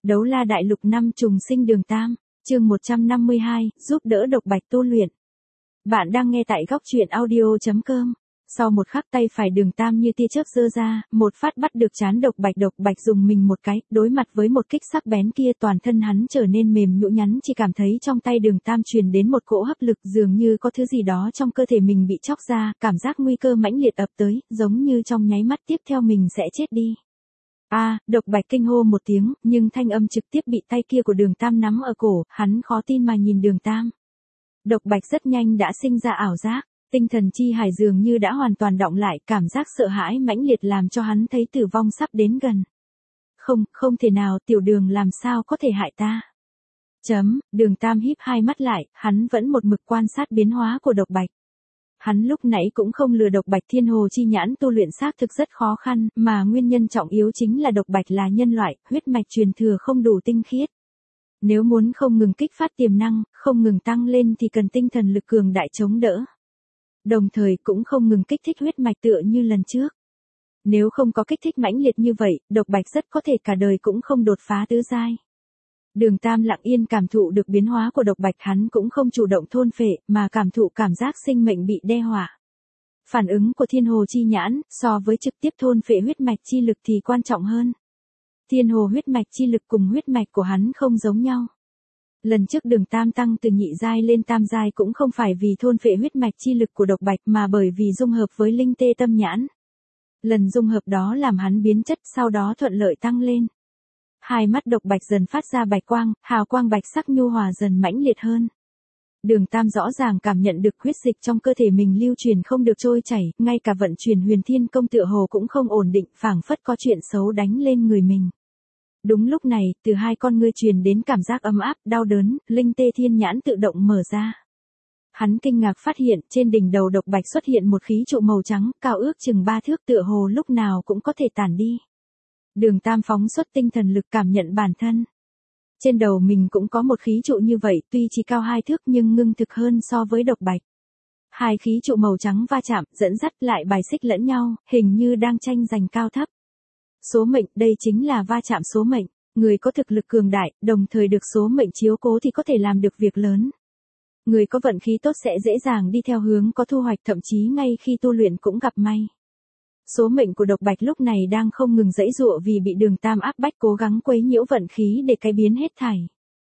Đấu la đại lục năm trùng sinh đường tam, chương 152, giúp đỡ Độc Bạch tu luyện. Bạn đang nghe tại góc truyện audio.com. Sau một khắc tay phải đường tam như tia chớp giơ ra, một phát bắt được trán Độc Bạch dùng mình một cái, đối mặt với một kích sắc bén kia toàn thân hắn trở nên mềm nhũn nhắn chỉ cảm thấy trong tay đường tam truyền đến một cỗ hấp lực dường như có thứ gì đó trong cơ thể mình bị chóc ra, cảm giác nguy cơ mãnh liệt ập tới, giống như trong nháy mắt tiếp theo mình sẽ chết đi. Độc Bạch kinh hô một tiếng, nhưng thanh âm trực tiếp bị tay kia của đường tam nắm ở cổ, hắn khó tin mà nhìn đường tam. Độc Bạch rất nhanh đã sinh ra ảo giác, tinh thần chi hải dường như đã hoàn toàn đọng lại, cảm giác sợ hãi mãnh liệt làm cho hắn thấy tử vong sắp đến gần. Không thể nào, tiểu đường làm sao có thể hại ta. Đường tam híp hai mắt lại, hắn vẫn một mực quan sát biến hóa của Độc Bạch. Hắn lúc nãy cũng không lừa Độc Bạch thiên hồ chi nhãn tu luyện xác thực rất khó khăn, mà nguyên nhân trọng yếu chính là Độc Bạch là nhân loại, huyết mạch truyền thừa không đủ tinh khiết. Nếu muốn không ngừng kích phát tiềm năng, không ngừng tăng lên thì cần tinh thần lực cường đại chống đỡ. Đồng thời cũng không ngừng kích thích huyết mạch tựa như lần trước. Nếu không có kích thích mãnh liệt như vậy, Độc Bạch rất có thể cả đời cũng không đột phá tứ giai. Đường tam lặng yên cảm thụ được biến hóa của Độc Bạch, hắn cũng không chủ động thôn phệ, mà cảm thụ cảm giác sinh mệnh bị đe dọa. Phản ứng của thiên hồ chi nhãn, so với trực tiếp thôn phệ huyết mạch chi lực thì quan trọng hơn. Thiên hồ huyết mạch chi lực cùng huyết mạch của hắn không giống nhau. Lần trước đường tam tăng từ nhị giai lên tam giai cũng không phải vì thôn phệ huyết mạch chi lực của Độc Bạch mà bởi vì dung hợp với linh tê tâm nhãn. Lần dung hợp đó làm hắn biến chất, sau đó thuận lợi tăng lên. Hai mắt Độc Bạch dần phát ra bạch quang, hào quang bạch sắc nhu hòa dần mãnh liệt hơn. Đường tam rõ ràng cảm nhận được huyết dịch trong cơ thể mình lưu truyền không được trôi chảy, ngay cả vận chuyển huyền thiên công tựa hồ cũng không ổn định, phảng phất có chuyện xấu đánh lên người mình. Đúng lúc này, từ hai con ngươi truyền đến cảm giác ấm áp, đau đớn, linh tê thiên nhãn tự động mở ra. Hắn kinh ngạc phát hiện, trên đỉnh đầu Độc Bạch xuất hiện một khí trụ màu trắng, cao ước chừng 3 thước tựa hồ lúc nào cũng có thể tản đi. Đường tam phóng xuất tinh thần lực cảm nhận bản thân. Trên đầu mình cũng có một khí trụ như vậy, tuy chỉ cao 2 thước nhưng ngưng thực hơn so với Độc Bạch. Hai khí trụ màu trắng va chạm, dẫn dắt lại bài xích lẫn nhau, hình như đang tranh giành cao thấp. Số mệnh, đây chính là va chạm số mệnh. Người có thực lực cường đại, đồng thời được số mệnh chiếu cố thì có thể làm được việc lớn. Người có vận khí tốt sẽ dễ dàng đi theo hướng có thu hoạch, thậm chí ngay khi tu luyện cũng gặp may. Số mệnh của Độc Bạch lúc này đang không ngừng giãy giụa vì bị đường tam áp bách, cố gắng quấy nhiễu vận khí để cải biến hết thảy.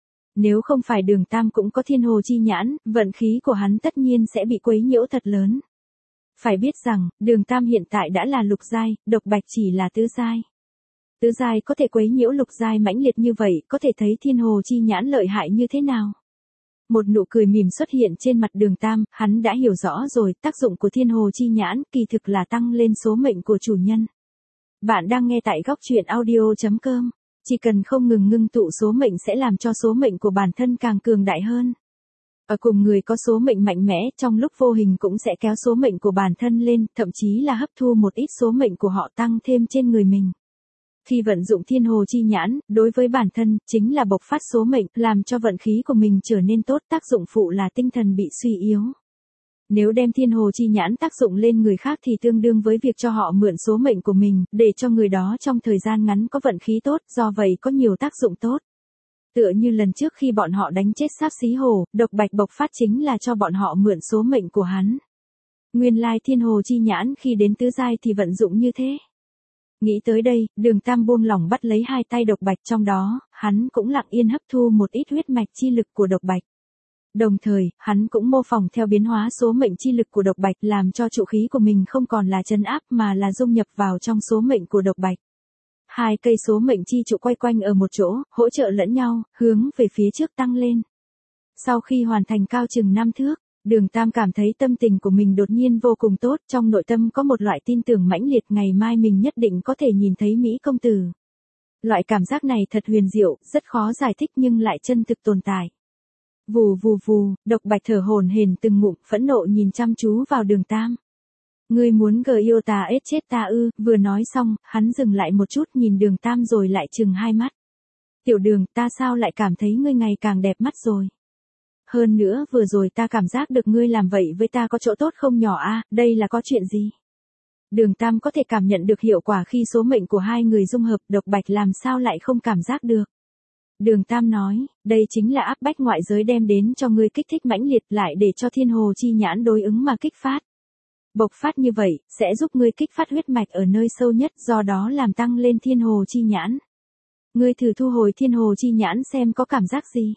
Nếu không phải đường tam cũng có thiên hồ chi nhãn, vận khí của hắn tất nhiên sẽ bị quấy nhiễu thật lớn. Phải biết rằng, đường tam hiện tại đã là lục giai, Độc Bạch chỉ là tứ giai. Tứ giai có thể quấy nhiễu lục giai mãnh liệt như vậy, có thể thấy thiên hồ chi nhãn lợi hại như thế nào. Một nụ cười mỉm xuất hiện trên mặt đường tam, hắn đã hiểu rõ rồi, tác dụng của thiên hồ chi nhãn kỳ thực là tăng lên số mệnh của chủ nhân. Bạn đang nghe tại góc truyện audio.com, chỉ cần không ngừng ngưng tụ số mệnh sẽ làm cho số mệnh của bản thân càng cường đại hơn. Ở cùng người có số mệnh mạnh mẽ, trong lúc vô hình cũng sẽ kéo số mệnh của bản thân lên, thậm chí là hấp thu một ít số mệnh của họ tăng thêm trên người mình. Khi vận dụng thiên hồ chi nhãn, đối với bản thân, chính là bộc phát số mệnh, làm cho vận khí của mình trở nên tốt, tác dụng phụ là tinh thần bị suy yếu. Nếu đem thiên hồ chi nhãn tác dụng lên người khác thì tương đương với việc cho họ mượn số mệnh của mình, để cho người đó trong thời gian ngắn có vận khí tốt, do vậy có nhiều tác dụng tốt. Tựa như lần trước khi bọn họ đánh chết Sáp Xí Hồ, Độc Bạch bộc phát chính là cho bọn họ mượn số mệnh của hắn. Nguyên lai thiên hồ chi nhãn khi đến tứ giai thì vận dụng như thế. Nghĩ tới đây, đường tam buông lỏng bắt lấy hai tay Độc Bạch, trong đó, hắn cũng lặng yên hấp thu một ít huyết mạch chi lực của Độc Bạch. Đồng thời, hắn cũng mô phỏng theo biến hóa số mệnh chi lực của Độc Bạch, làm cho trụ khí của mình không còn là trấn áp mà là dung nhập vào trong số mệnh của Độc Bạch. Hai cây số mệnh chi trụ quay quanh ở một chỗ, hỗ trợ lẫn nhau, hướng về phía trước tăng lên. Sau khi hoàn thành cao chừng 5 thước, đường tam cảm thấy tâm tình của mình đột nhiên vô cùng tốt, trong nội tâm có một loại tin tưởng mãnh liệt ngày mai mình nhất định có thể nhìn thấy Mỹ công tử. Loại cảm giác này thật huyền diệu, rất khó giải thích nhưng lại chân thực tồn tại. Vù vù vù, Độc Bạch thở hổn hển từng ngụm, phẫn nộ nhìn chăm chú vào đường tam. Ngươi muốn gờ yêu ta ết chết ta ư? Vừa nói xong, hắn dừng lại một chút nhìn đường tam rồi lại trừng hai mắt. Tiểu đường, ta sao lại cảm thấy ngươi ngày càng đẹp mắt rồi? Hơn nữa vừa rồi ta cảm giác được ngươi làm vậy với ta có chỗ tốt không nhỏ đây là có chuyện gì? Đường tam có thể cảm nhận được hiệu quả khi số mệnh của hai người dung hợp, Độc Bạch làm sao lại không cảm giác được? Đường Tam nói, đây chính là áp bách ngoại giới đem đến cho ngươi kích thích mãnh liệt lại để cho thiên hồ chi nhãn đối ứng mà kích phát. Bộc phát như vậy, sẽ giúp ngươi kích phát huyết mạch ở nơi sâu nhất, do đó làm tăng lên thiên hồ chi nhãn. Ngươi thử thu hồi thiên hồ chi nhãn xem có cảm giác gì.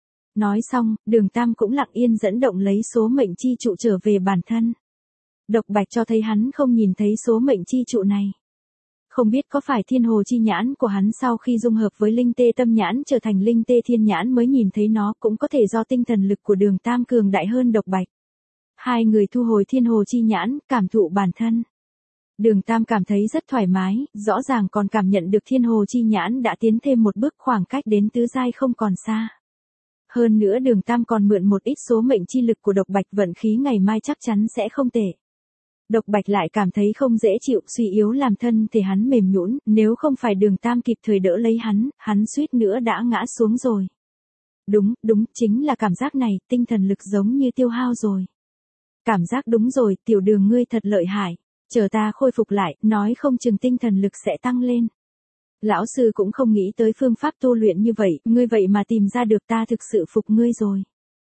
Nói xong, Đường Tam cũng lặng yên dẫn động lấy số mệnh chi trụ trở về bản thân. Độc Bạch cho thấy hắn không nhìn thấy số mệnh chi trụ này. Không biết có phải thiên hồ chi nhãn của hắn sau khi dung hợp với linh tê tâm nhãn trở thành linh tê thiên nhãn mới nhìn thấy nó, cũng có thể do tinh thần lực của Đường Tam cường đại hơn Độc Bạch. Hai người thu hồi thiên hồ chi nhãn, cảm thụ bản thân. Đường Tam cảm thấy rất thoải mái, rõ ràng còn cảm nhận được thiên hồ chi nhãn đã tiến thêm một bước, khoảng cách đến tứ giai không còn xa. Hơn nữa Đường Tam còn mượn một ít số mệnh chi lực của Độc Bạch, vận khí ngày mai chắc chắn sẽ không tệ. Độc Bạch lại cảm thấy không dễ chịu, suy yếu làm thân thể hắn mềm nhũn, nếu không phải Đường Tam kịp thời đỡ lấy hắn suýt nữa đã ngã xuống rồi. Đúng, chính là cảm giác này, tinh thần lực giống như tiêu hao rồi. Cảm giác đúng rồi, Tiểu Đường ngươi thật lợi hại, chờ ta khôi phục lại, nói không chừng tinh thần lực sẽ tăng lên. Lão sư cũng không nghĩ tới phương pháp tu luyện như vậy, ngươi vậy mà tìm ra được, ta thực sự phục ngươi rồi.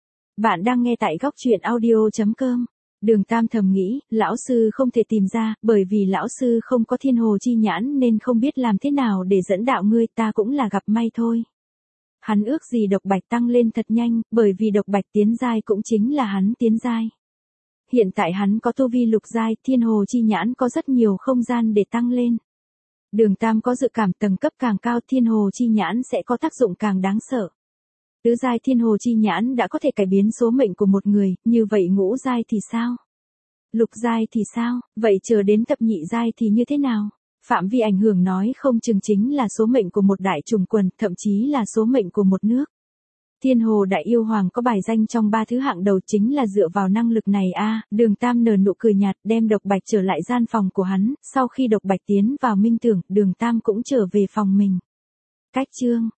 Bạn đang nghe tại góc truyện audio.com. Đường Tam thầm nghĩ, lão sư không thể tìm ra, bởi vì lão sư không có thiên hồ chi nhãn nên không biết làm thế nào để dẫn đạo ngươi, ta cũng là gặp may thôi. Hắn ước gì Độc Bạch tăng lên thật nhanh, bởi vì Độc Bạch tiến giai cũng chính là hắn tiến giai. Hiện tại hắn có tu vi lục giai, thiên hồ chi nhãn có rất nhiều không gian để tăng lên. Đường Tam có dự cảm tầng cấp càng cao thiên hồ chi nhãn sẽ có tác dụng càng đáng sợ. Tứ giai thiên hồ chi nhãn đã có thể cải biến số mệnh của một người, như vậy ngũ giai thì sao? Lục giai thì sao? Vậy chờ đến thập nhị giai thì như thế nào? Phạm vi ảnh hưởng nói không chừng chính là số mệnh của một đại trùng quần, thậm chí là số mệnh của một nước. Thiên hồ đại yêu hoàng có bài danh trong 3 thứ hạng đầu chính là dựa vào năng lực này a. Đường Tam nở nụ cười nhạt, đem Độc Bạch trở lại gian phòng của hắn, sau khi Độc Bạch tiến vào minh tưởng, Đường Tam cũng trở về phòng mình. Cách chương